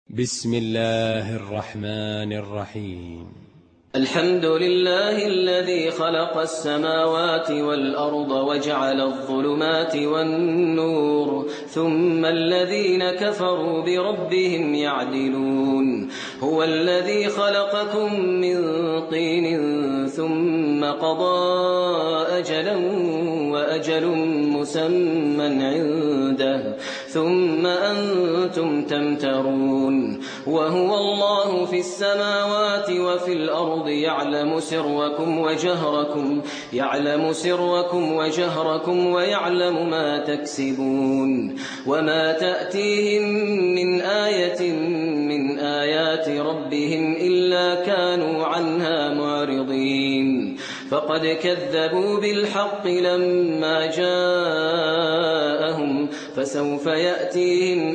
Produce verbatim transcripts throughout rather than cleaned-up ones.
بسم الله الرحمن الرحيم. الحمد لله الذي خلق السماوات والأرض وجعل الظلمات والنور ثم الذين كفروا بربهم يعدلون. هو الذي خلقكم من طين ثم قضى أجلا وأجل مسمى عنده ثم أنتم تمترون. وهو الله في السماوات وفي الأرض يعلم سركم وجهركم يعلم سركم وجهركم ويعلم ما تكسبون. وما تأتيهم من آية من آيات ربهم إلا كانوا عنها معرضين. فقد كذبوا بالحق لما جاءهم فسوف يأتيهم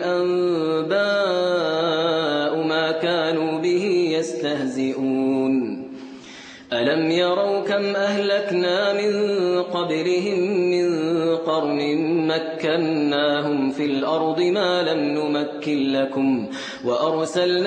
أنباء ما كانوا به يستهزئون. ألم يروا كم أهلكنا من قبلهم من قرن مكناهم في الأرض ما لم نمكن لكم وأرسلنا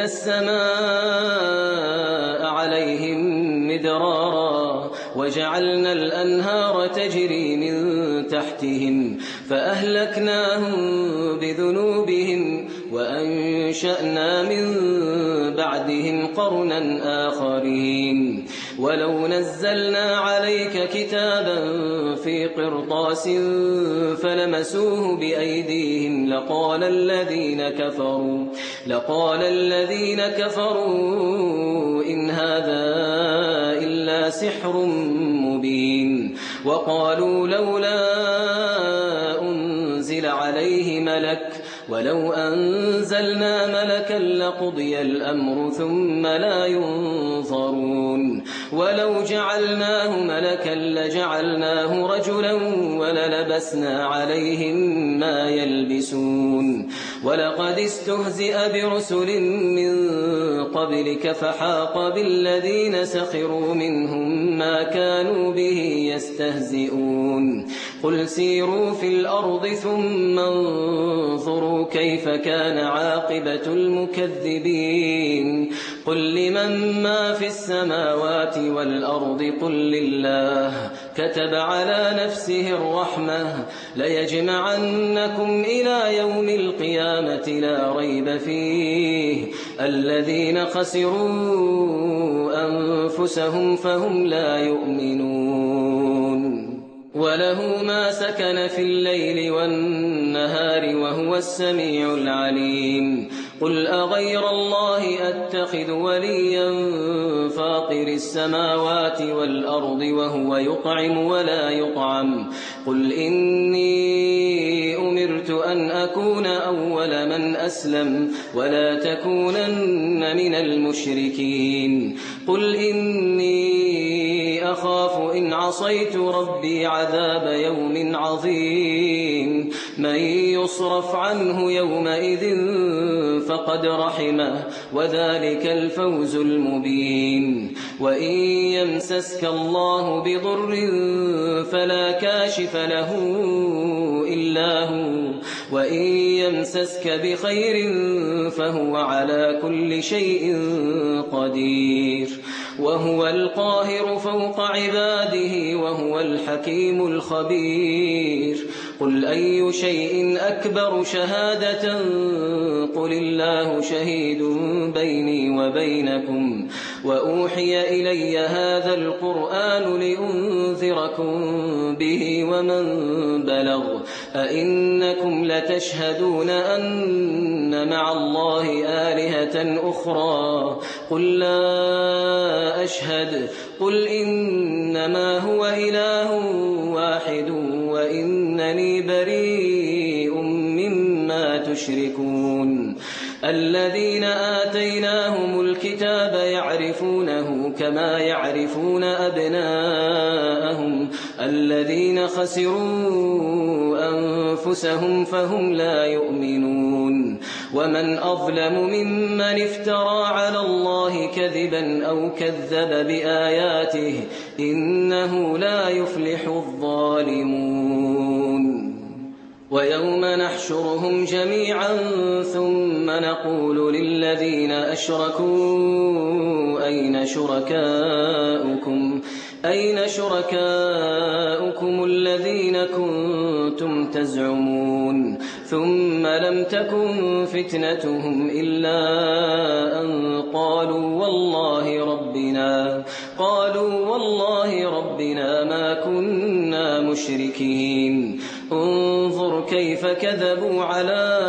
السماء عليهم مدرارا وجعلنا الأنهار تجري من تحتهم فأهلكناهم بذنوبهم وأنشأنا من بعدهم قرنا آخرين. ولو نزلنا عليك كتابا في قرطاس فلمسوه بأيديهم لقال الذين كفروا لقال الذين كفروا إن هذا إلا سحر مبين. وقالوا لولا أنزل عليه ملك ولو أنزلنا ملكا لقضي الأمر ثم لا ينظرون. ولو جعلناه ملكا لجعلناه رجلا وللبسنا عليهم ما يلبسون. ولقد استهزئ برسل من قبلك فحاق بالذين سخروا منهم ما كانوا به يستهزئون. قل سيروا في الأرض ثم انظروا كيف كان عاقبة المكذبين. قل لمن ما في السماوات والأرض قل لله كتب على نفسه الرحمة ليجمعنكم إلى يوم القيامة لا ريب فيه الذين خسروا أنفسهم فهم لا يؤمنون. وله ما سكن في الليل والنهار وهو السميع العليم. قل أغير الله أتخذ وليا فاطر السماوات والأرض وهو يطعم ولا يطعم. قل إني أمرت أن أكون أول من أسلم ولا تكونن من المشركين. قل إني أخاف إن عصيت ربي عذاب يوم عظيم. من يصرف عنه يومئذ فقد رحمه وذلك الفوز المبين. وإن يمسسك الله بضر فلا كاشف له إلا هو وإن يمسسك بخير فهو على كل شيء قدير. وهو القاهر فوق عباده وهو الحكيم الخبير. قل أي شيء أكبر شهادة قل الله شهيد بيني وبينكم وأوحي إلي هذا القرآن لأنذركم به ومن بلغ. أئنكم لتشهدون أن مع الله آلهة أخرى قل لا أشهد. قل إنما هو إله واحد وإنني بريء مما تشركون. الذين آتيناهم الكتاب يعرفونه كما يعرفون أبناءهم الذين خسروا أنفسهم فهم لا يؤمنون. ومن أظلم ممن افترى على الله كذبا أو كذب بآياته إنه لا يفلح الظالمون. ويوم نحشرهم جميعا ثم نقول للذين أشركوا أين شركاؤكم أين شركاؤكم الذين كنتم تزعمون ثم لم تكن فتنتهم إلا أن قالوا والله ربنا قالوا والله ربنا ما كنا مشركين انظر كيف كذبوا على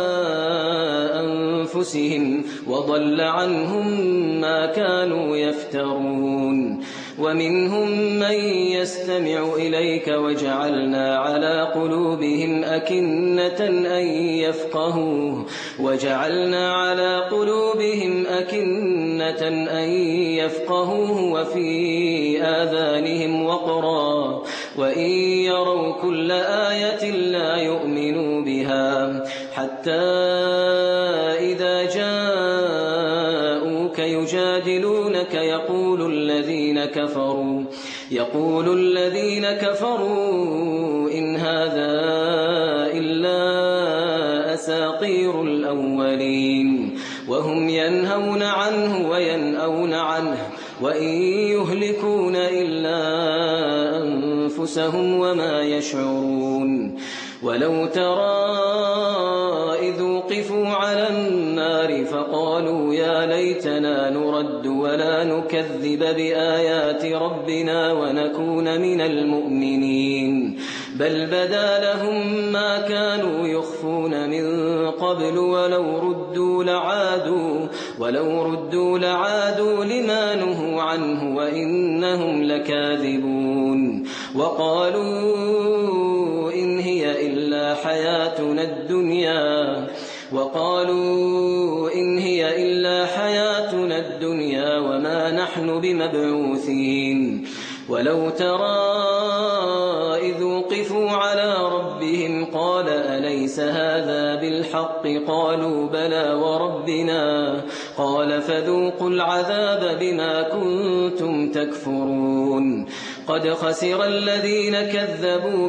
أنفسهم وضل عنهم ما كانوا يفترون ومنهم من يستمع إليك وجعلنا على قلوبهم أكنة أن يفقهوه وجعلنا على قلوبهم أكنة أن يفقهوه وفي آذانهم وقرا وإن يروا كل آية لا يؤمنوا بها حتى إذا جاءوك يجادلونك يقول الذين كفروا يقول الذين كفروا إن هذا إلا أساطير الأولين وهم ينهون عنه وينأون عنه وإن يهلكون إلا أنفسهم وما يشعرون ولو ترى إذ وقفوا على النار فقالوا يا ليتنا نرد ولا نكذب بآيات ربنا ونكون من المؤمنين بل بدا لهم ما كانوا يخفون من قبل ولو ردوا لعادوا ولو ردوا لعادوا لما نهوا عنه وإنهم لكاذبون وقالوا إن هي إلا حياتنا الدنيا وقالوا إن هي إلا حياتنا الدنيا وما نحن بمبعوثين ولو ترى إذ وقفوا على ربهم قال أليس هذا بالحق قالوا بلى وربنا قال فذوقوا العذاب بما كنتم تكفرون قد خسر الذين كذبوا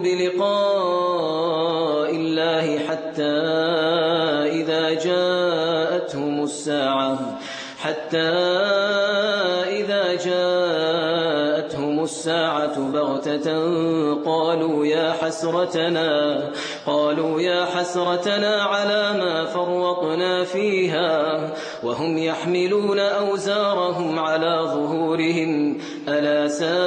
بلقاء الله حتى إذا جاءتهم الساعة حتى إذا جاءتهم الساعة بغتة قالوا يا حسرتنا قالوا يا حسرتنا على ما فرطنا فيها وهم يحملون أوزارهم على ظهورهم ألا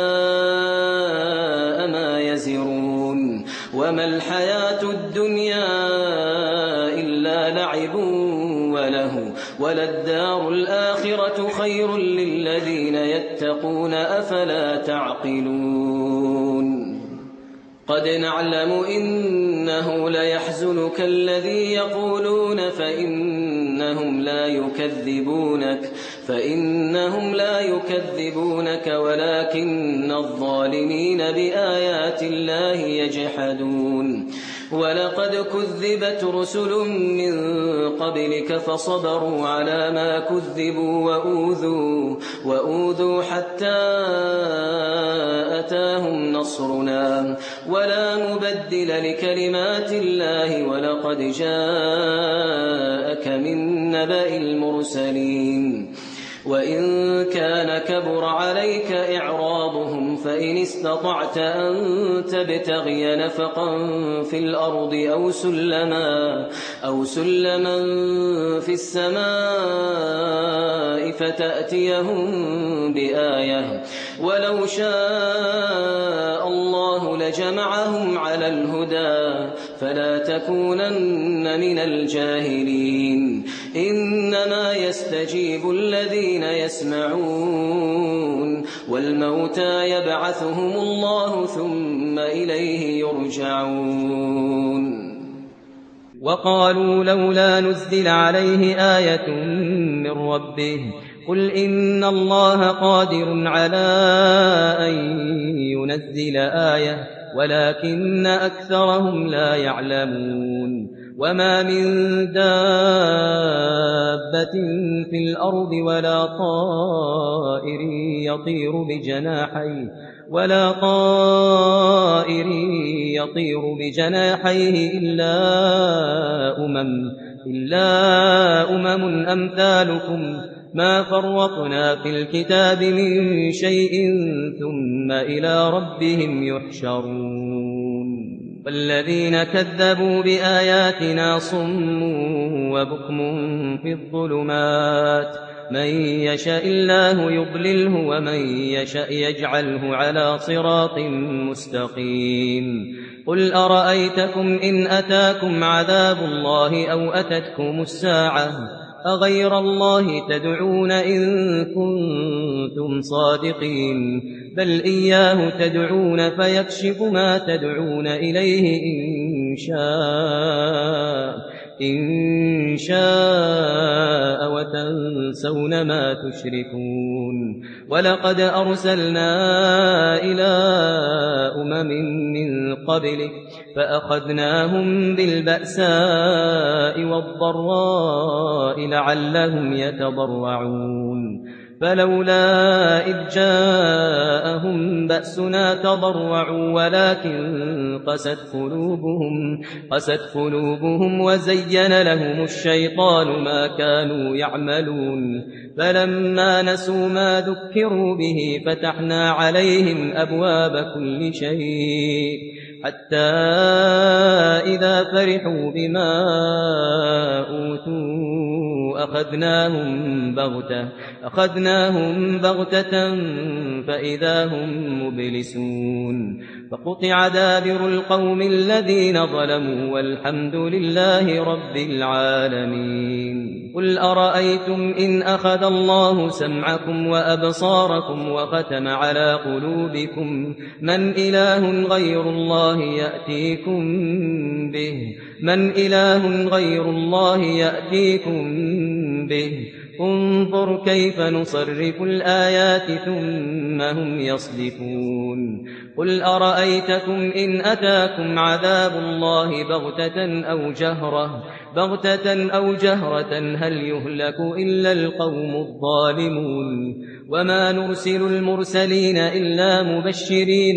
ساء ما يزرون وما الحياة الدنيا إلا لعب وله وللدار الآخرة خير للذين يتقون أفلا تعقلون قد نعلم إنه ليحزنك الذي يقولون فإنهم لا يكذبونك فإنهم لا يكذبونك ولكن الظالمين بآيات الله يجحدون ولقد كذبت رسل من قبلك فصبروا على ما كذبوا وأوذوا, وأوذوا حتى أتاهم نصرنا ولا مبدل لكلمات الله ولقد جاءك من نبأ المرسلين وإن كان كبر عليك إعراضهم فإن استطعت أن تبتغي نفقا في الأرض أو سلما, أو سلما في السماء فتأتيهم بآية ولو شاء الله لجمعهم على الهدى فلا تكونن من الجاهلين إنما يستجيب الذين يسمعون والموتى يبعثهم الله ثم إليه يرجعون وقالوا لولا نزل عليه آية من ربه قل إن الله قادر على أن ينزل آية ولكن أكثرهم لا يعلمون وما من دابة في الأرض ولا طائر يطير بجناحيه ولا طائر يطير بجناحيه إلا أمم إلا أمم أمثالكم ما فرطنا في الكتاب من شيء ثم إلى ربهم يحشرون والذين كذبوا بآياتنا صم وبكم في الظلمات من يشاء الله يضلله ومن يشاء يجعله على صراط مستقيم قل أرأيتكم إن أتاكم عذاب الله أو أتتكم الساعة أغير الله تدعون إن كنتم صادقين بل إياه تدعون فيكشف ما تدعون إليه إن شاء إن شاء وتنسون ما تشركون ولقد أرسلنا إلى أمم من قبلك فأخذناهم بالبأساء والضراء لعلهم يتضرعون فلولا إذ جاءهم بأسنا تضرعوا ولكن قست قلوبهم, قست قلوبهم وزين لهم الشيطان ما كانوا يعملون فلما نسوا ما ذكروا به فتحنا عليهم أبواب كل شيء حتى إذا فرحوا بما أوتوا أخذناهم بغتة أخذناهم بغتة فإذا هم مبلسون فقطع دابر القوم الذين ظلموا والحمد لله رب العالمين قل أرأيتم إن أخذ الله سمعكم وأبصاركم وختم على قلوبكم من إله غير الله يأتيكم به من إله غير الله يأتيكم به انظر كيف نصرف الآيات ثم هم يصدفون قل أرأيتكم إن أتاكم عذاب الله بغتة أو جهرة بغتة أو جهرة هل يهلك إلا القوم الظالمون وما نرسل المرسلين إلا مبشرين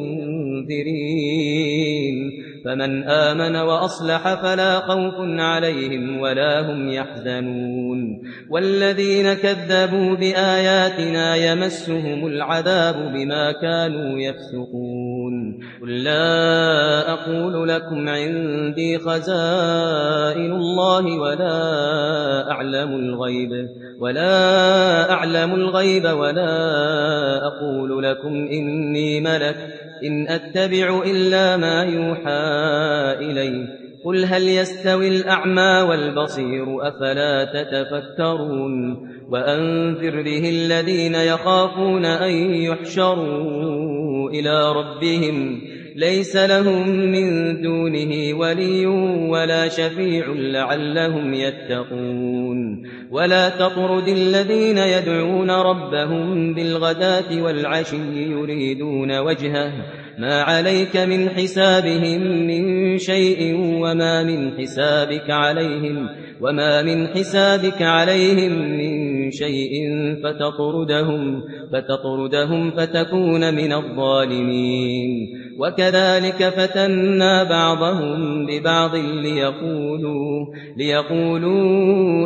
ومنذرين فمن آمن وأصلح فلا خوف عليهم ولا هم يحزنون والذين كذبوا بآياتنا يمسهم العذاب بما كانوا يفسقون قل لا أقول لكم عندي خزائن الله ولا أعلم الغيب ولا أعلم الغيب ولا أقول لكم إني ملك إن أتبع إلا ما يوحى إلي قل هل يستوي الأعمى والبصير أفلا تتفكرون وأنذر به الذين يخافون أن يحشروا إلى ربهم ليس لهم من دونه ولي ولا شفيع لعلهم يتقون ولا تطرد الذين يدعون ربهم بالغداة والعشي يريدون وجهه ما عليك من حسابهم من شيء وما من حسابك عليهم وما من حسابك عليهم من شيء فتطردهم فتطردهم فتكون من الظالمين وكذلك فتنا بعضهم ببعض ليقولوا ليقولوا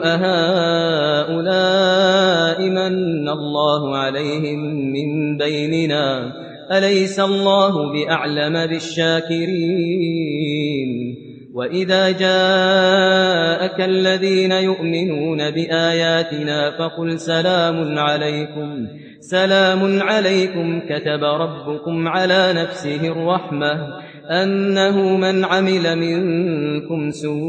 أهؤلاء من الله عليهم من بيننا أليس الله بأعلم بالشاكرين وإذا جاءك الذين يؤمنون بآياتنا فقل سلام عليكم سلام عليكم كتب ربكم على نفسه الرحمة أنه من عمل منكم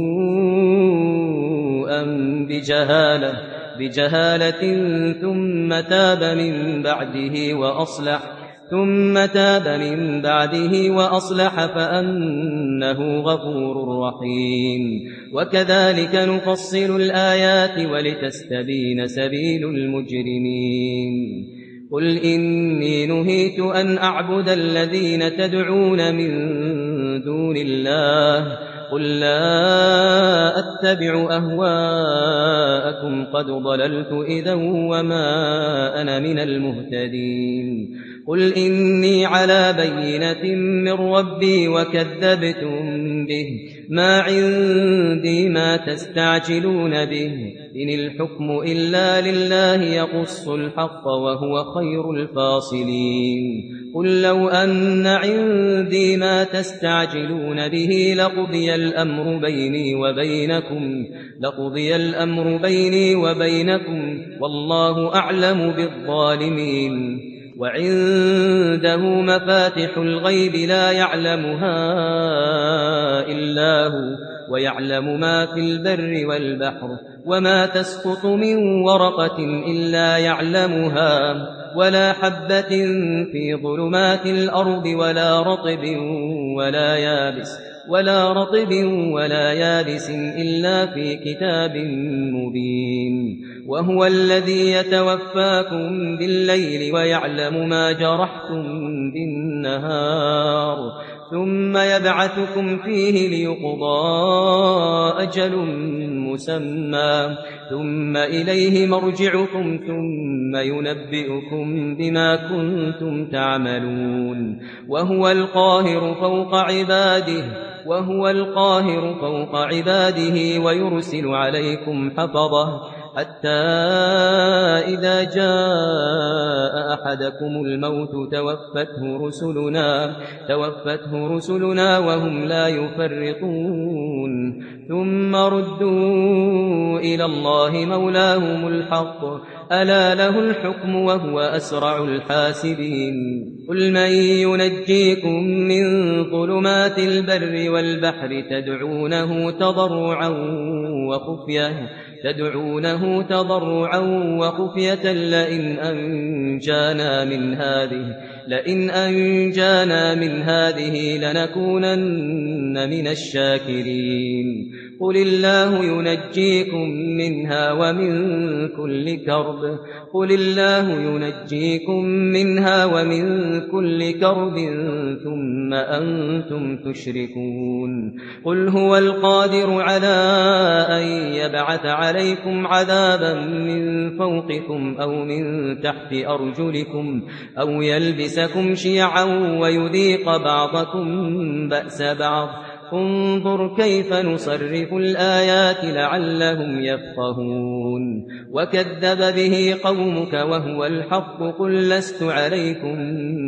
سوءا بجهالة بجهالة ثم تاب من بعده وأصلح ثم تاب من بعده وأصلح فأنه غفور رحيم وكذلك نفصل الآيات ولتستبين سبيل المجرمين قل إني نهيت أن أعبد الذين تدعون من دون الله قل لا أتبع أهواءكم قد ضللت إذا وما أنا من المهتدين قل إني على بينة من ربي وكذبتم به ما عندي ما تستعجلون به إن الحكم إلا لله يقص الحق وهو خير الفاصلين قل لو أن عندي ما تستعجلون به لقضي الأمر بيني وبينكم لقضي الأمر بيني وبينكم والله أعلم بالظالمين وعنده مفاتح الغيب لا يعلمها إلا هو ويعلم ما في البر والبحر وما تسقط من ورقة إلا يعلمها ولا حبة في ظلمات الأرض ولا رطب ولا يابس ولا رطب ولا يابس إلا في كتاب مبين وهو الذي يتوفاكم بالليل ويعلم ما جرحتم بالنهار ثم يبعثكم فيه ليقضى أجل مسمى ثم إليه مرجعكم ثم ينبئكم بما كنتم تعملون وهو القاهر فوق عباده وهو القاهر فوق عباده ويرسل عليكم حفظه حتى إذا جاء أحدكم الموت توفته رسلنا توفته رسلنا وهم لا يفرطون ثم ردوا إلى الله مولاهم الحق ألا له الحكم وهو أسرع الحاسبين قل من ينجيكم من ظلمات البر والبحر تدعونه تضرعا وخفية تدعونه تضرعا وخفية لئن أنجانا من هذه لئن أنجانا من هذه لنكونن من الشاكرين قل الله ينجيكم منها ومن كل كرب قل الله ينجيكم منها ومن كل كرب ثم أنتم تشركون قل هو القادر على أن يبعث عليكم عذابا من فوقكم أو من تحت أرجلكم أو يلبسكم شيعا ويذيق بعضكم بأس بعض انظر كيف نصرف الآيات لعلهم يفقهون وكذب به قومك وهو الحق قل لست عليكم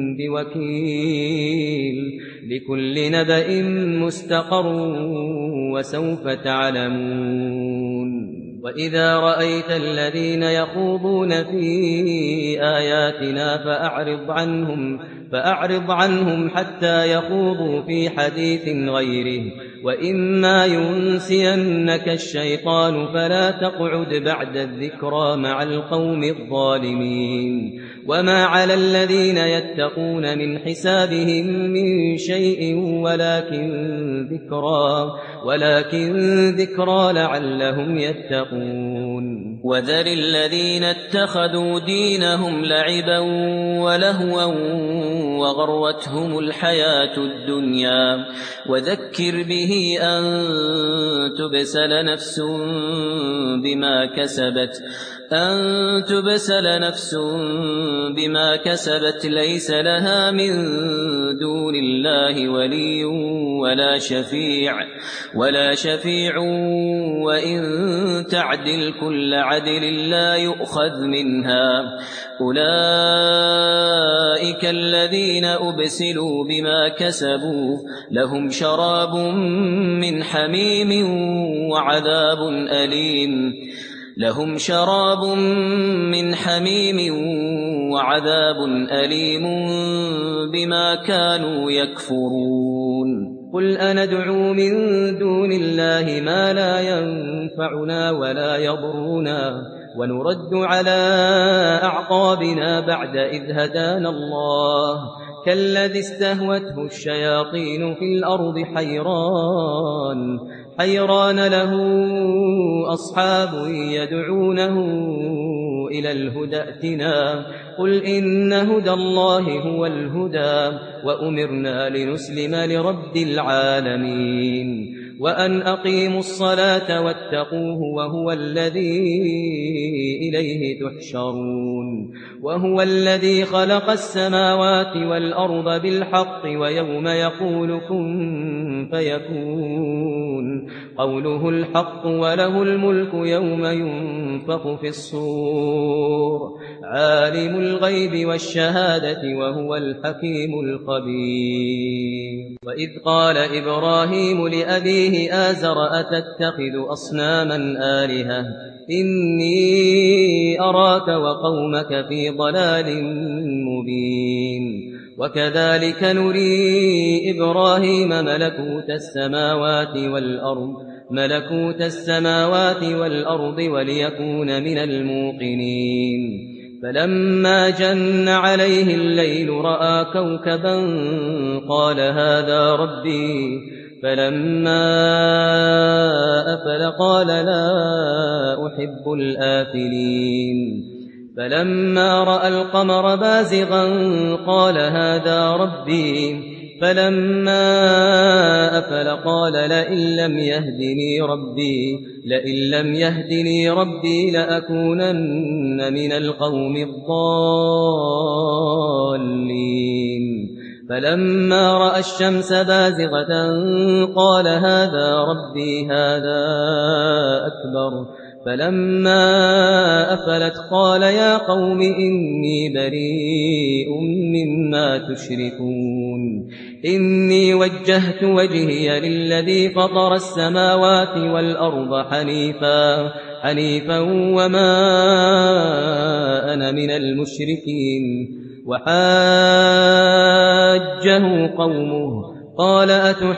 بوكيل لكل نبأ مستقر وسوف تعلمون وإذا رأيت الذين يخوضون في آياتنا فأعرض عنهم فأعرض عنهم حتى يخوضوا في حديث غيره وإما ينسينك الشيطان فلا تقعد بعد الذكرى مع القوم الظالمين وما على الذين يتقون من حسابهم من شيء ولكن ذكرى ولكن ذكرى لعلهم يتقون وذر الذين اتخذوا دينهم لعبا ولهوا وغرتهم الحياة الدنيا وذكر به أن تبسل نفس بما كسبت أن تبسل نفس بما كسبت ليس لها من دون الله ولي ولا شفيع ولا شفيع وإن تعدل كل عدل لا يؤخذ منها أولئك الذين أبسلوا بما كسبوا لهم شراب من حميم وعذاب أليم لهم شراب من حميم وعذاب أليم بما كانوا يكفرون قل أندعو من دون الله ما لا ينفعنا ولا يضرنا ونرد على أعقابنا بعد إذ هدانا الله كالذي استهوته الشياطين في الأرض حيران حيران له أصحاب يدعونه إلى الهدى ائتنا قل إن هدى الله هو الهدى وأمرنا لنسلم لرب العالمين وأن أقيموا الصلاة واتقوه وهو الذي إليه تحشرون وهو الذي خلق السماوات والأرض بالحق ويوم يقول كن فيكون قوله الحق وله الملك يوم ينفخ في الصور عالم الغيب والشهادة وهو الحكيم الخبير وإذ قال إبراهيم لأبيه آزر أتتخذ أصناما آلهة إني أراك وقومك في ضلال مبين وكذلك نري إبراهيم ملكوت السماوات والأرض ملكوت السماوات والأرض وليكون من الموقنين فلما جن عليه الليل رأى كوكبا قال هذا ربي فلما أفل قال لا أحب الآفلين فلما رأى القمر بازغا قال هذا ربي فلما أفل قال لئن لم يهدني ربي لئن لم يهدني ربي لأكونن من القوم الضالين فلما رأى الشمس بازغة قال هذا ربي هذا أكبر فلما أفلت قال يا قوم إني بريء مما تشركون إني وجهت وجهي للذي فطر السماوات والأرض حنيفا حنيفا وما أنا من المشركين وحاجه قومه قال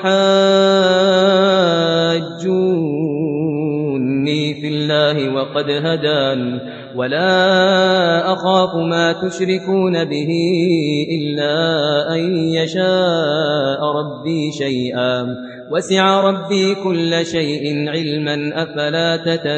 أتحاجوني في الله وقد هدان ولا أخاف ما تشركون به إلا أن يشاء ربي شيئا وسع ربي كل شيء علما أفلا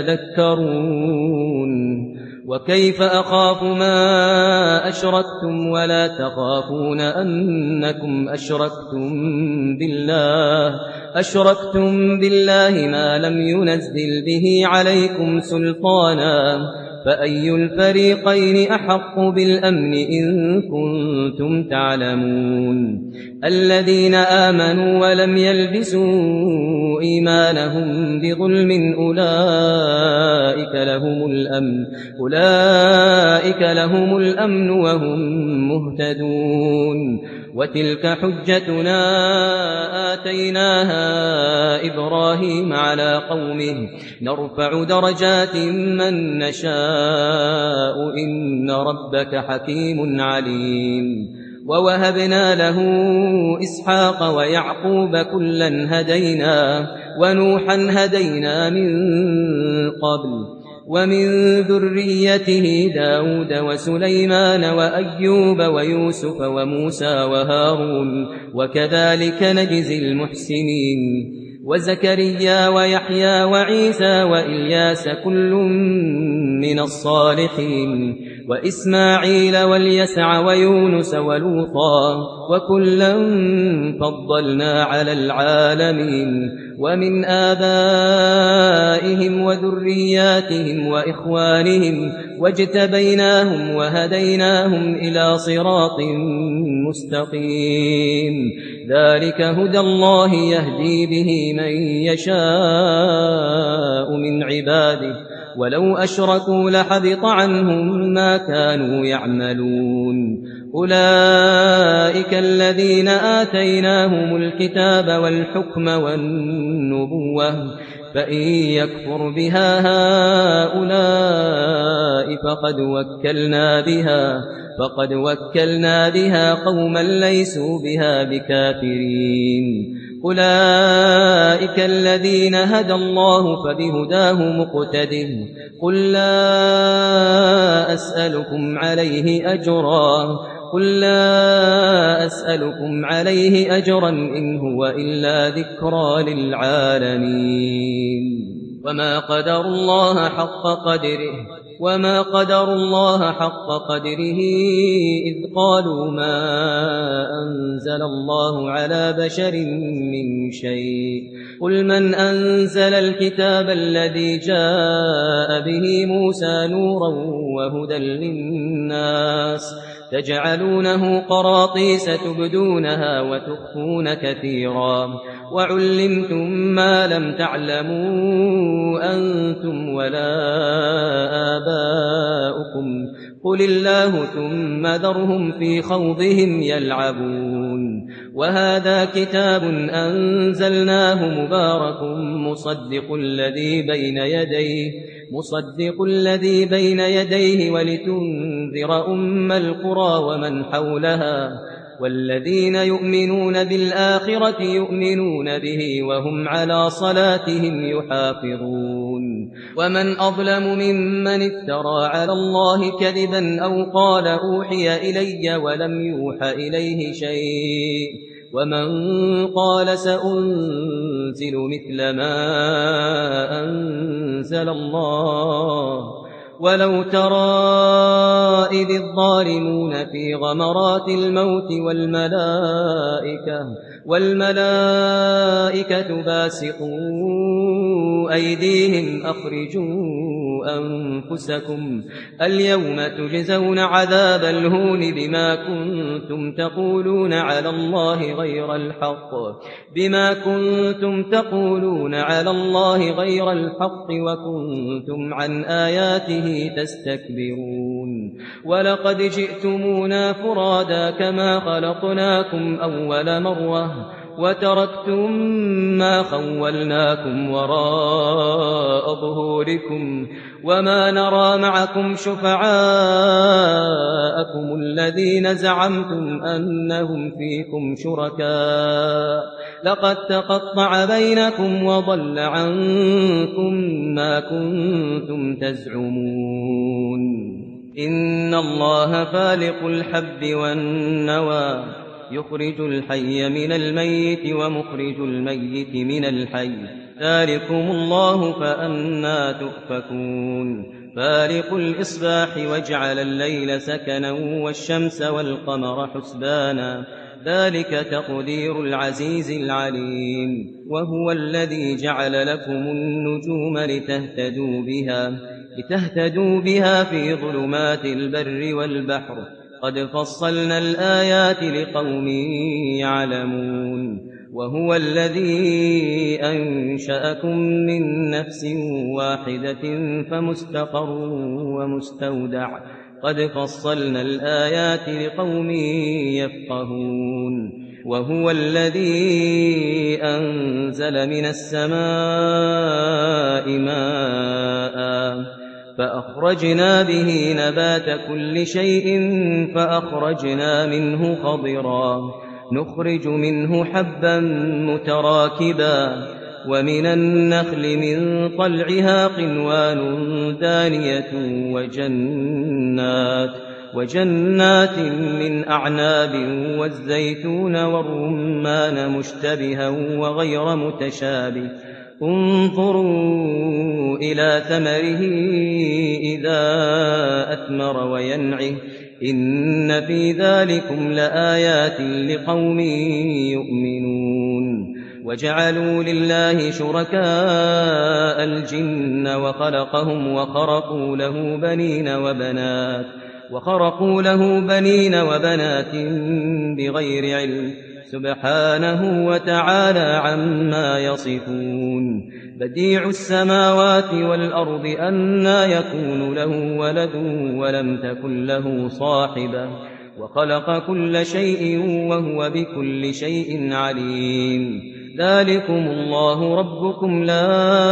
تتذكرون وكيف أخاف ما أشركتم ولا تخافون أنكم أشركتم بالله أشركتم بالله ما لم ينزل به عليكم سلطانا فأي الفريقين أحق بالأمن إن كنتم تعلمون الذين آمنوا ولم يلبسوا إيمانهم بظلم أولئك لهم الأمن أولئك لهم الأمن وهم مهتدون وتلك حجتنا آتيناها إبراهيم على قومه نرفع درجات من نشاء إن ربك حكيم عليم ووهبنا له إسحاق ويعقوب كلا هدينا ونوحا هدينا من قبل ومن ذريته داود وسليمان وأيوب ويوسف وموسى وهارون وكذلك نجزي المحسنين وزكريا ويحيى وعيسى وإلياس كل من الصالحين وإسماعيل واليسع ويونس ولوطا وكلا فضلنا على العالمين ومن آبائهم وذرياتهم وإخوانهم واجتبيناهم وهديناهم إلى صراط مستقيم ذلك هدى الله يهدي به من يشاء من عباده ولو أشركوا لحبط عنهم ما كانوا يعملون أولئك الذين آتيناهم الكتاب والحكم والنبوة فإن يكفر بها هؤلاء فقد وكلنا بها فقد وكلنا بها قوما ليسوا بها بكافرين أولئك الذين هدى الله فبهداه مقتده قل لا أسألكم عليه أجرا قل لا أسألكم عليه أجرا إن هو إلا ذكرى للعالمين وما قدر الله حق قدره وما قدر الله حق قدره إذ قالوا ما أنزل الله على بشر من شيء قل من أنزل الكتاب الذي جاء به موسى نورا وهدى للناس تجعلونه قراطيس تبدونها وتخفون كثيرا وعلمتم ما لم تعلموا أنتم ولا آباؤكم قل الله ثم ذرهم في خوضهم يلعبون وهذا كتاب أنزلناه مبارك مصدق الذي بين يديه مصدق الذي بين يديه ولتنذر أم القرى ومن حولها والذين يؤمنون بالآخرة يؤمنون به وهم على صلاتهم يحافظون ومن أظلم ممن افترى على الله كذبا أو قال أوحي إلي ولم يوح إليه شيء ومن قال سأنزل مثل ما أنزل الله ولو ترى إذ الظالمون في غمرات الموت والملائكة والملائكة باسطوا أيديهم أخرجوا أنفسكم اليوم تجزون عذاب الهون بما كنتم تقولون على الله غير الحق بما كنتم تقولون على الله غير الحق وكنتم عن آياته تستكبرون ولقد جئتمونا فرادا كما خلقناكم أول مرة وتركتم ما خولناكم وراء ظهوركم وما نرى معكم شفعاءكم الذين زعمتم أنهم فيكم شركاء لقد تقطع بينكم وضل عنكم ما كنتم تزعمون إن الله فالق الحب والنوى يخرج الحي من الميت ومخرج الميت من الحي ذلكم الله فأنى تؤفكون فالق الإصباح وجعل الليل سكنا والشمس والقمر حسبانا ذلك تقدير العزيز العليم وهو الذي جعل لكم النجوم لتهتدوا بها لتهتدوا بها في ظلمات البر والبحر قد فصلنا الآيات لقوم يعلمون وهو الذي أنشأكم من نفس واحدة فمستقر ومستودع قد فصلنا الآيات لقوم يفقهون وهو الذي أنزل من السماء ماء فأخرجنا به نبات كل شيء فأخرجنا منه خضرا نخرج منه حبا متراكبا ومن النخل من طلعها قنوان دانية وجنات وجنات من أعناب والزيتون والرمان مشتبها وغير متشابه انظروا إلى ثمره إذا أثمر وينعه إن في ذلكم لآيات لقوم يؤمنون وجعلوا لله شركاء الجن وخلقهم وخرقوا له بنين وبنات وخرقوا له بنين وبنات بغير علم سبحانه وتعالى عما يصفون بديع السماوات والأرض أنى يكون له ولد ولم تكن له صاحبة وخلق كل شيء وهو بكل شيء عليم ذلكم الله ربكم لا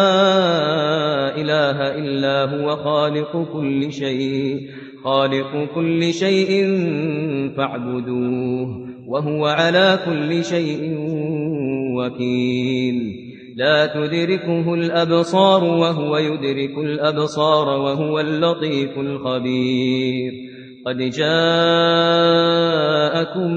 إله إلا هو خالق كل شيء خالق كل شيء فاعبدوه وهو على كل شيء وكيل لا تدركه الأبصار وهو يدرك الأبصار وهو اللطيف الخبير قد جاءكم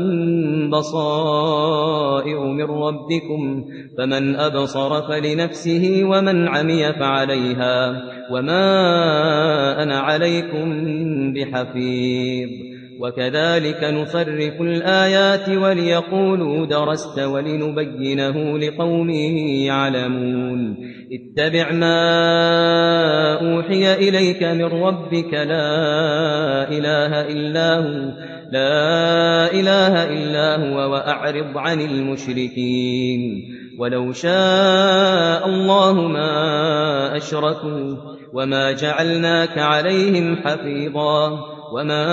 بصائر من ربكم فمن أبصر فلنفسه ومن عمي فعليها وما أنا عليكم بحفيظ وكذلك نصرف الآيات وليقولوا درست ولنبينه لقوم يعلمون اتبع ما أوحي إليك من ربك لا إله إلا هو لا إله إلا هو وأعرض عن المشركين ولو شاء الله ما أشركوا وما جعلناك عليهم حفيظا وما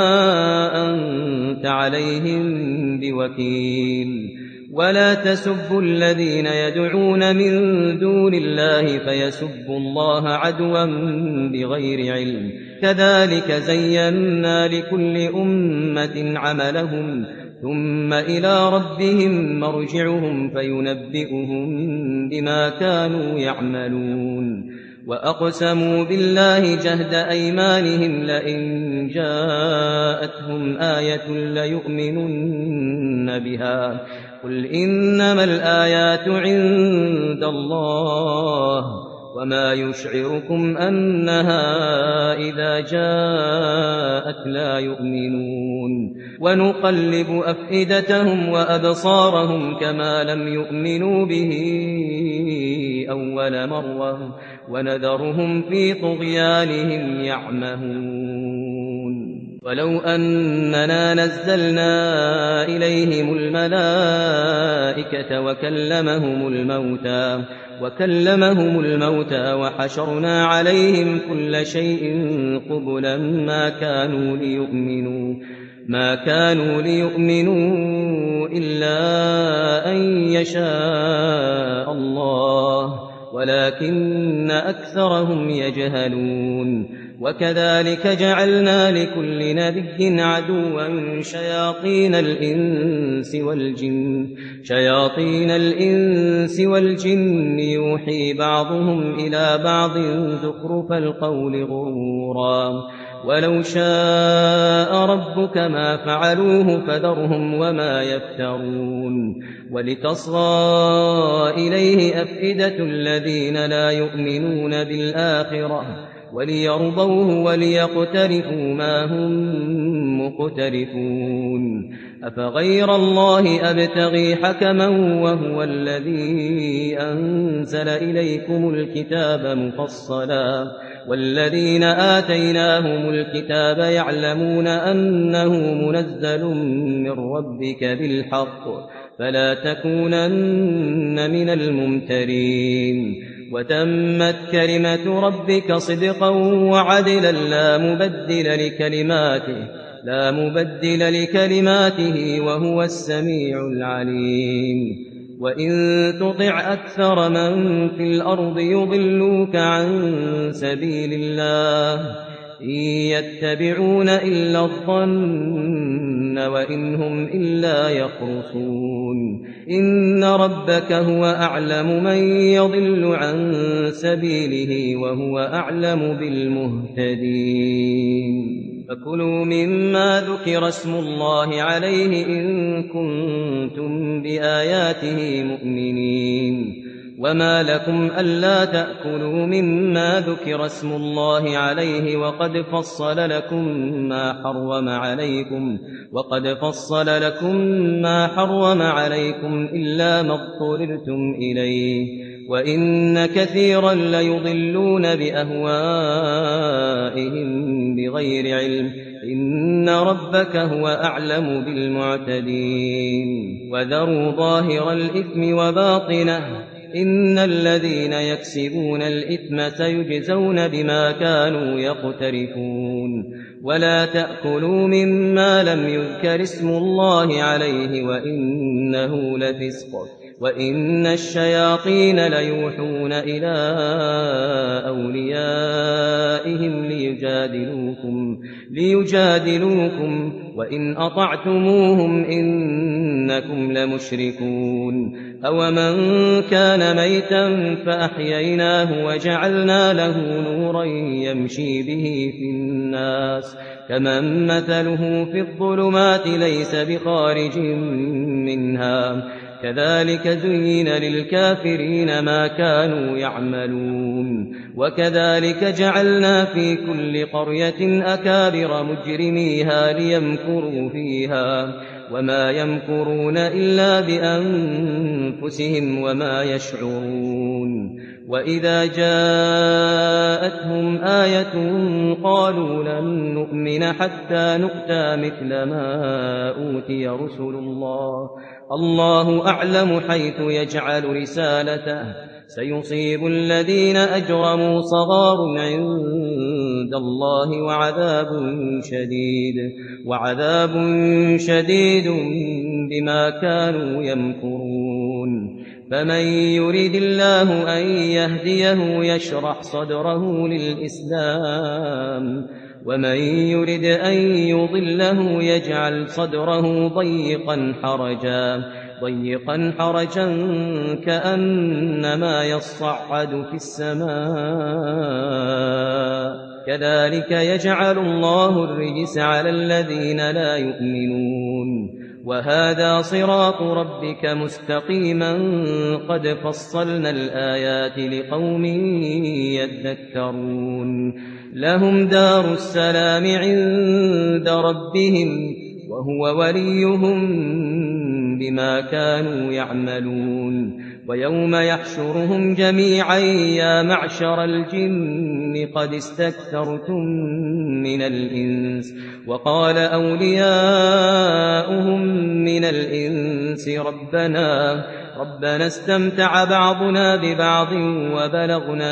أنت عليهم بوكيل ولا تسبوا الذين يدعون من دون الله فيسبوا الله عدوا بغير علم كذلك زينا لكل أمة عملهم ثم إلى ربهم مرجعهم فينبئهم بما كانوا يعملون وأقسموا بالله جهد أيمانهم لئن جاءتهم آية ليؤمنن بها قل إنما الآيات عند الله وما يشعركم أنها إذا جاءت لا يؤمنون ونقلب أفئدتهم وأبصارهم كما لم يؤمنوا به أول مرة ونذرهم في طغيانهم يعمهون ولو أننا نزلنا إليهم الملائكة وكلمهم الموتى وكلمهم الموتى وحشرنا عليهم كل شيء قبلا ما كانوا ليؤمنوا ما كانوا ليؤمنوا إلا أن يشاء الله ولكن أكثرهم يجهلون وكذلك جعلنا لكل نبي عدوا شياطين الإنس والجن شياطين الإنس والجن يوحي بعضهم إلى بعض زخرف القول غرورا ولو شاء ربك ما فعلوه فذرهم وما يفترون ولتصغى إليه أفئدة الذين لا يؤمنون بالآخرة وليرضوه وليقترفوا ما هم مقترفون أفغير الله أبتغي حكما وهو الذي أنزل إليكم الكتاب مفصلا والذين آتيناهم الكتاب يعلمون أنه منزل من ربك بالحق فلا تكونن من الممترين وتمت كلمة ربك صدقا وعدلا لا مبدل لكلماته لا مبدل لكلماته وهو السميع العليم وإن تطع أكثر من في الأرض يضلوك عن سبيل الله إن يتبعون إلا الظن وإن هم إلا يخرصون إن ربك هو أعلم من يضل عن سبيله وهو أعلم بالمهتدين فكلوا مما ذكر اسم الله عليه إن كنتم بآياته مؤمنين وما لكم ألا تأكلوا مما ذكر اسم الله عليه وقد فصل لكم ما حرم عليكم وقد فصل لكم ما حرم عليكم إلا ما اضطررتم إليه وإن كثيرا ليضلون بأهوائهم بغير علم إن ربك هو أعلم بالمعتدين وذروا ظاهر الإثم وباطنه إن الذين يكسبون الإثم سيجزون بما كانوا يقترفون ولا تأكلوا مما لم يذكر اسم الله عليه وإنه لفسق وإن الشياطين ليوحون إلى أوليائهم ليجادلوكم ليجادلوكم وإن أطعتموهم إنكم لمشركون أومن كان ميتا فأحييناه وجعلنا له نورا يمشي به في الناس كمن مثله في الظلمات ليس بخارج منها كذلك زين للكافرين ما كانوا يعملون وكذلك جعلنا في كل قرية أكابر مجرميها ليمكروا فيها وما يمكرون إلا بأنفسهم وما يشعرون وإذا جاءتهم آية قالوا لن نؤمن حتى نؤتى مثل ما أوتي رسل الله الله أعلم حيث يجعل رسالته سيصيب الذين أجرموا صغار عند الله وعذاب شديد وعذاب شديد بما كانوا يمكرون فمن يريد الله أن يهديه يشرح صدره للإسلام ومن يرد أن يضله يجعل صدره ضيقا حرجا ضيقا حرجا كأنما يصعد في السماء كذلك يجعل الله الرجس على الذين لا يؤمنون وهذا صراط ربك مستقيما قد فصلنا الآيات لقوم يذكرون لهم دار السلام عند ربهم وهو وليهم بما كانوا يعملون ويوم يحشرهم جميعا يا معشر الجن قد استكثرتم من الإنس وقال أولياؤهم من الإنس ربنا ربنا استمتع بعضنا ببعض وبلغنا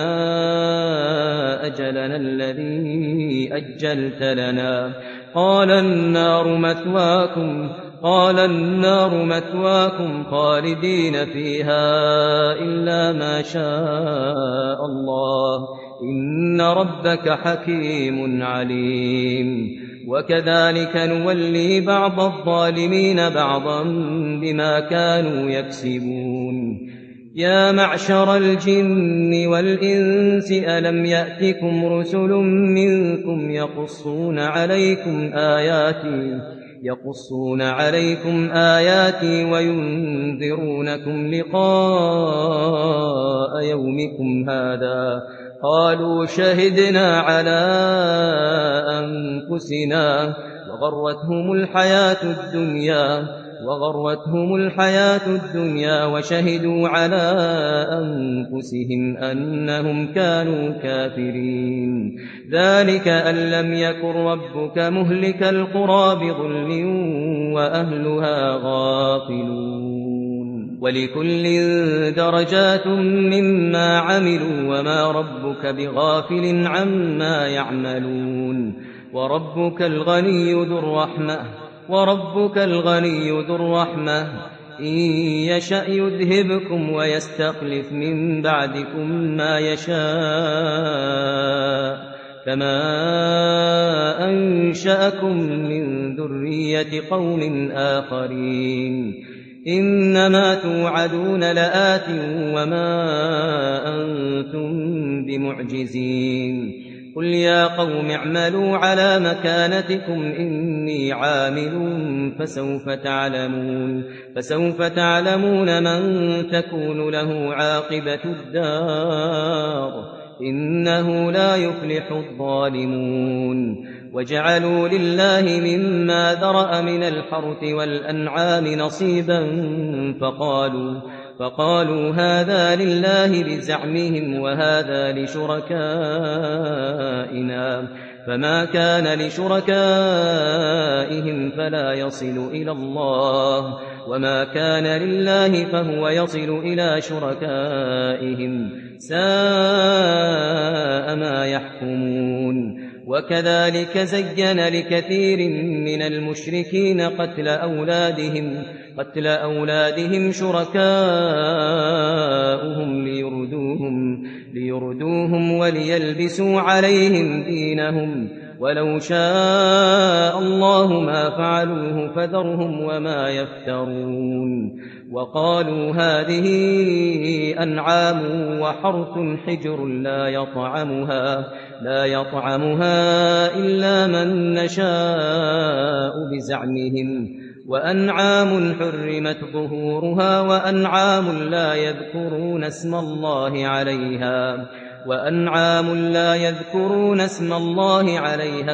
أجلنا الذي أجلت لنا قال النار مثواكم قال النار مثواكم خالدين فيها إلا ما شاء الله إن ربك حكيم عليم وكذلك نولي بعض الظالمين بعضا بما كانوا يكسبون يا معشر الجن والإنس ألم يأتكم رسل منكم يقصون عليكم آياتي يقصون عليكم آياتي وينذرونكم لقاء يومكم هذا قالوا شهدنا على أنفسنا وغرتهم الحياة الدنيا وغرتهم الحياة الدنيا وشهدوا على أنفسهم أنهم كانوا كافرين ذلك أن لم يكن ربك مهلك القرى بظلم وأهلها غافلون ولكل درجات مما عملوا وما ربك بغافل عما يعملون وربك الغني ذو الرحمة وربك الغني ذو الرحمة إن يشأ يذهبكم ويستخلف من بعدكم ما يشاء كما أنشأكم من ذرية قوم آخرين إنما توعدون لآت وما أنتم بمعجزين قل يا قوم اعملوا على مكانتكم إني عامل فسوف تعلمون فسوف تعلمون من تكون له عاقبة الدار إنه لا يفلح الظالمون وجعلوا لله مما ذرأ من الحرث والأنعام نصيبا فقالوا فقالوا هذا لله بزعمهم وهذا لشركائنا فما كان لشركائهم فلا يصل إلى الله وما كان لله فهو يصل إلى شركائهم ساء ما يحكمون وكذلك زين لكثير من المشركين قتل أولادهم قتل أولادهم شركاؤهم ليردوهم ليردوهم وليلبسوا عليهم دينهم ولو شاء الله ما فعلوه فذرهم وما يفترون وقالوا هذه أنعام وحرث حجر لا يطعمها لا يطعمها إلا من نشاء بزعمهم وأنعام حرمت ظهورها وأنعام لا يذكرون اسم الله عليها وأنعام لا يذكرون اسم الله عليها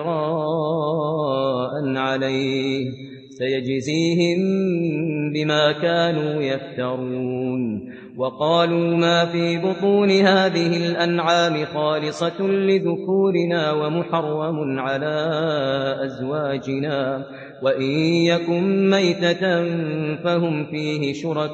افتراء عليه سيجزيهم بما كانوا يفترون وقالوا ما في بطون هذه الأنعام خالصة لذكورنا ومحرم على أزواجنا وإن يكن ميتة فهم فيه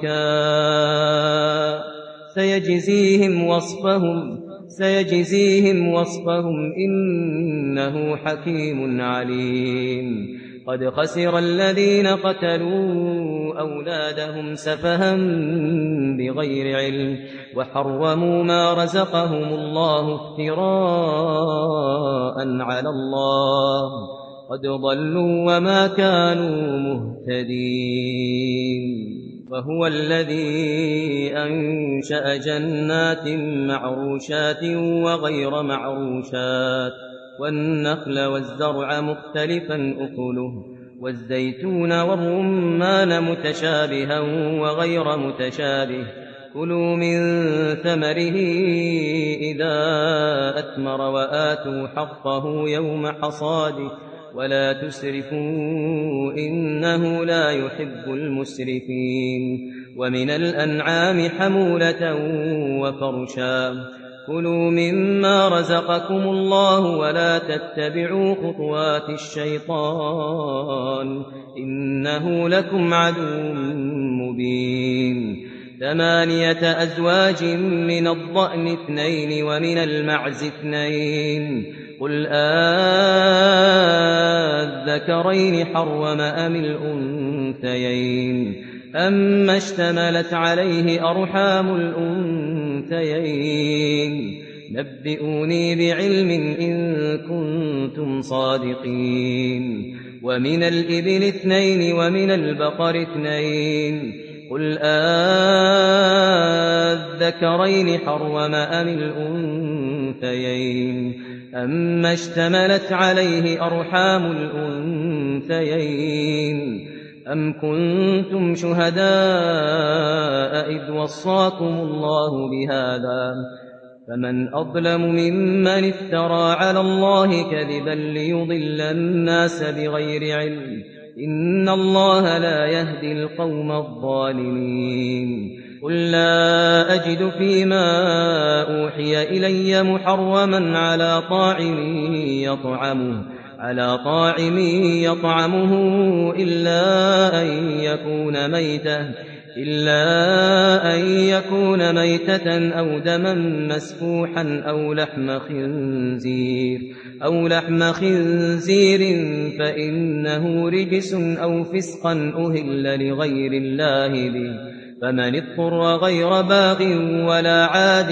شركاء سيجزيهم وصفهم سيجزيهم وصفهم إنه حكيم عليم قد خسر الذين قتلوا أولادهم سفها بغير علم وحرموا ما رزقهم الله افتراء على الله قد ضلوا وما كانوا مهتدين وهو الذي أنشأ جنات معروشات وغير معروشات والنخل والزرع مختلفا أكله والزيتون والرمان متشابها وغير متشابه كلوا من ثمره إذا أثمر وآتوا حقه يوم حصاده ولا تسرفوا إنه لا يحب المسرفين ومن الأنعام حمولة وفرشا كلوا مما رزقكم الله ولا تتبعوا خطوات الشيطان إنه لكم عدو مبين ثمانية أزواج من الضأن اثنين ومن المعز اثنين قل آذكرين حرم أم الأنثيين أما اشتملت عليه أرحام الأنثيين نبئوني بعلم إن كنتم صادقين ومن الإبل اثنين ومن البقر اثنين قل آذكرين حرم أم الأنثيين أما اشتملت عليه أرحام الأنثيين أم كنتم شهداء إذ وصاكم الله بهذا فمن أظلم ممن افترى على الله كذبا ليضل الناس بغير علم إن الله لا يهدي القوم الظالمين قل لا أجد فيما أوحي إلي محرما على طاعم يطعمه على طاعم يطعمه إلا أن يكون ميتة إلا أن يكون ميتة أو دما مسفوحا أو لحم خنزير أو لحم خنزير فإنه رجس أو فسقا أهل لغير الله به فمن اضطر غير باغ ولا عاد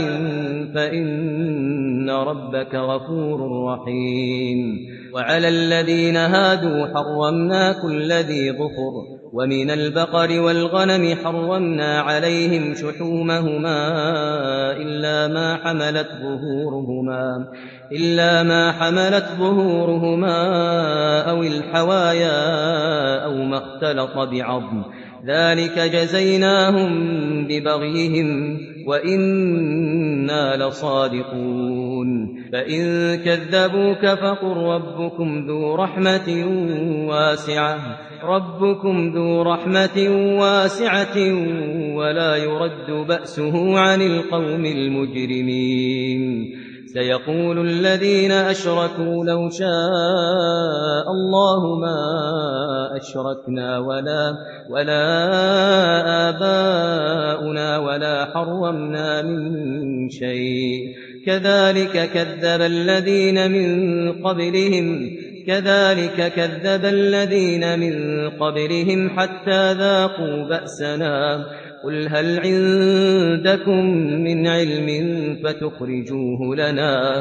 فإن ربك غفور رحيم وعلى الذين هادوا حرمنا كل ذي ظفر ومن البقر والغنم حرمنا عليهم شحومهما إلا ما حملت ظهورهما إلا ما حملت ظهورهما أو الحوايا أو ما اختلط بعظم ذلك جزيناهم ببغيهم وإنا لصادقون فإن كذبوك فقل ربكم ذو رحمة واسعة ربكم ذو رحمة واسعة ولا يرد بأسه عن القوم المجرمين سيقول الذين أشركوا لو شاء الله ما أشركنا ولا ولا آباؤنا ولا حرمنا من شيء كذلك كذب الذين من قبلهم كذلك كذب الذين من قبلهم حتى ذاقوا بأسنا قل هل عندكم من علم فتخرجوه لنا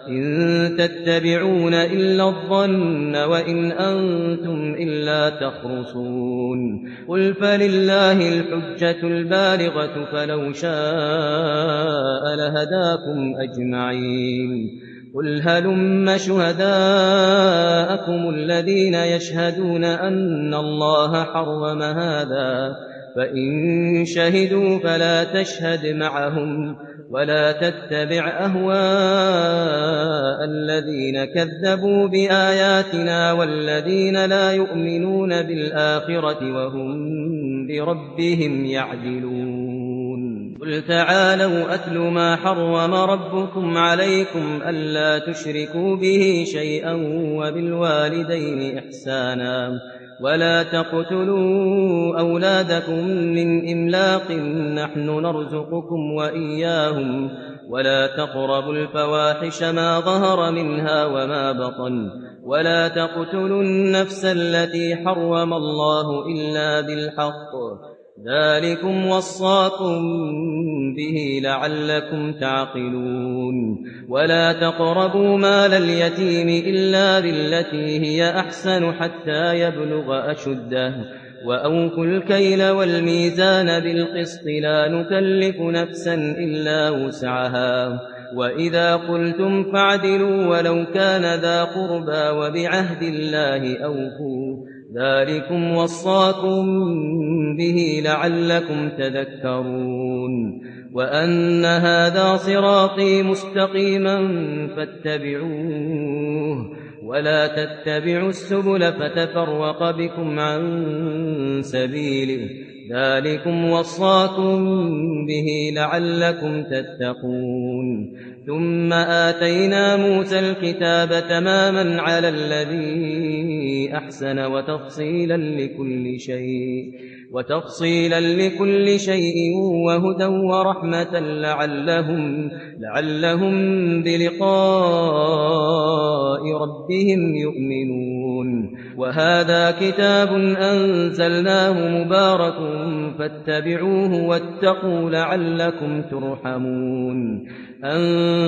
إن تتبعون إلا الظن وإن أنتم إلا تخرصون قل فلله الحجة البالغة فلو شاء لهداكم أجمعين قل هلم شهداءكم الذين يشهدون أن الله حرم هذا فإن شهدوا فلا تشهد معهم ولا تتبع أهواء الذين كذبوا بآياتنا والذين لا يؤمنون بالآخرة وهم بربهم يعدلون قل تعالوا أتل ما حرم ربكم عليكم ألا تشركوا به شيئا وبالوالدين إحسانا ولا تقتلوا أولادكم من إملاق نحن نرزقكم وإياهم ولا تقربوا الفواحش ما ظهر منها وما بطن ولا تقتلوا النفس التي حرم الله إلا بالحق ذلكم وصاكم به لعلكم تعقلون ولا تقربوا مال اليتيم إلا بالتي هي أحسن حتى يبلغ أشده وأوفوا الكيل والميزان بالقسط لا نكلف نفسا إلا وسعها وإذا قلتم فاعدلوا ولو كان ذا قربى وبعهد الله أوفوا ذلكم وصاكم به لعلكم تذكرون وأن هذا صراطي مستقيما فاتبعوه ولا تتبعوا السبل فتفرق بكم عن سبيله ذلكم وصاكم به لعلكم تتقون ثم آتينا موسى الكتاب تماما على الذي أحسن وتفصيلا لكل شيء وتفصيلا لكل شيء وهدى ورحمة لعلهم لعلهم بلقاء ربهم يؤمنون وهذا كتاب أنزلناه مبارك فاتبعوه واتقوا لعلكم ترحمون أن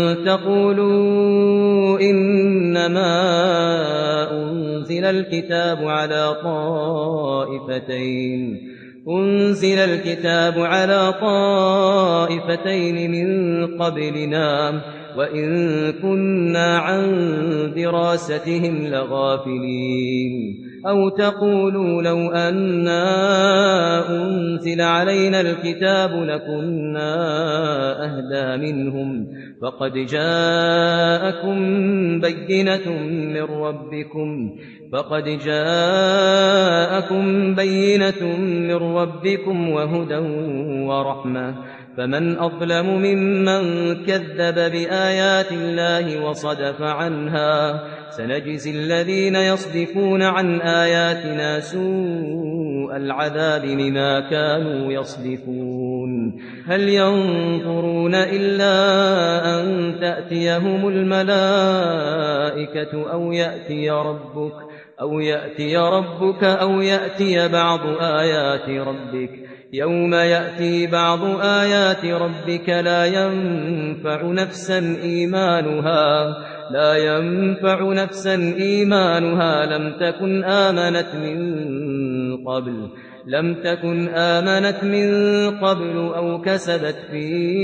تقولوا إنما أنزل الكتاب على طائفتين أنزل الكتاب على طائفتين من قبلنا وإن كنا عن دراستهم لغافلين أو تقولوا لو أنا أنزل علينا الكتاب لكنا أهدى منهم فقد جاءكم بينة من ربكم فقد جاءكم بينة من ربكم وهدى ورحمة فمن أظلم ممن كذب بآيات الله وصدف عنها سنجزي الذين يصدفون عن آياتنا سوء العذاب بما كانوا يصدفون هل ينظرون إلا أن تأتيهم الملائكة أو يأتي ربك أو يأتي ربك أو يأتي بعض آيات ربك يوم يأتي بعض آيات ربك لا ينفع نفسا إيمانها لا ينفع نفسا إيمانها لم تكن آمنت من قبل لم تكن آمنت من قبل أو كسبت في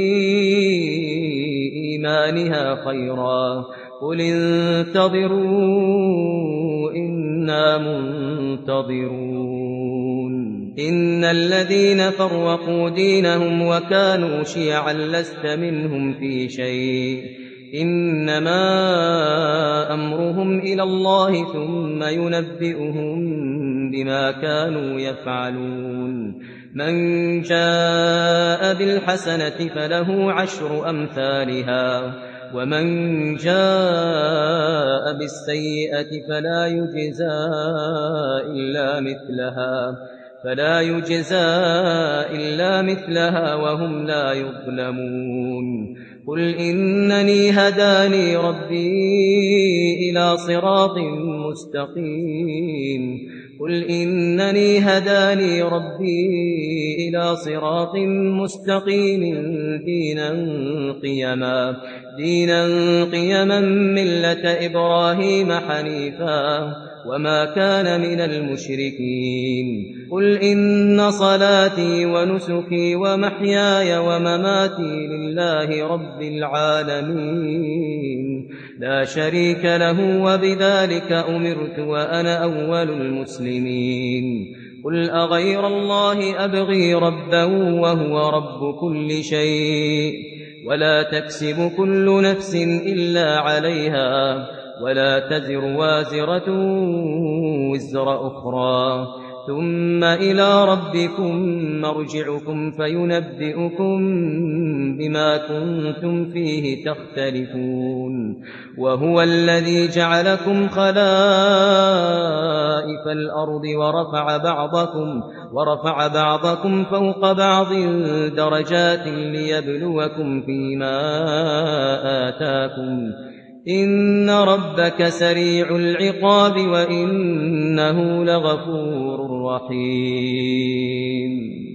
إيمانها خيرا قل انتظروا إنا منتظرون إن الذين فرقوا دينهم وكانوا شيعا لست منهم في شيء إنما أمرهم إلى الله ثم ينبئهم بما كانوا يفعلون من جاء بالحسنة فله عشر أمثالها ومن جاء بالسيئة فلا يجزى إلا مثلها فلا يجزى إلا مثلها وهم لا يظلمون قل إنني هداني ربي إلى صراط مستقيم قل إنني هداني ربي إلى صراط مستقيم دينا قيما دينا قيما ملة إبراهيم حنيفا وما كان من المشركين قل إن صلاتي ونسكي ومحياي ومماتي لله رب العالمين لا شريك له وبذلك أمرت وأنا أول المسلمين قل أغير الله أبغي ربا وهو رب كل شيء ولا تكسب كل نفس إلا عليها ولا تزر وازرة وزر أخرى ثم إلى ربكم مرجعكم فينبئكم بما كنتم فيه تختلفون وهو الذي جعلكم خلائف الأرض ورفع بعضكم ورفع بعضكم فوق بعض درجات ليبلوكم فيما آتاكم إن ربك سريع العقاب وإنه لغفور رحيم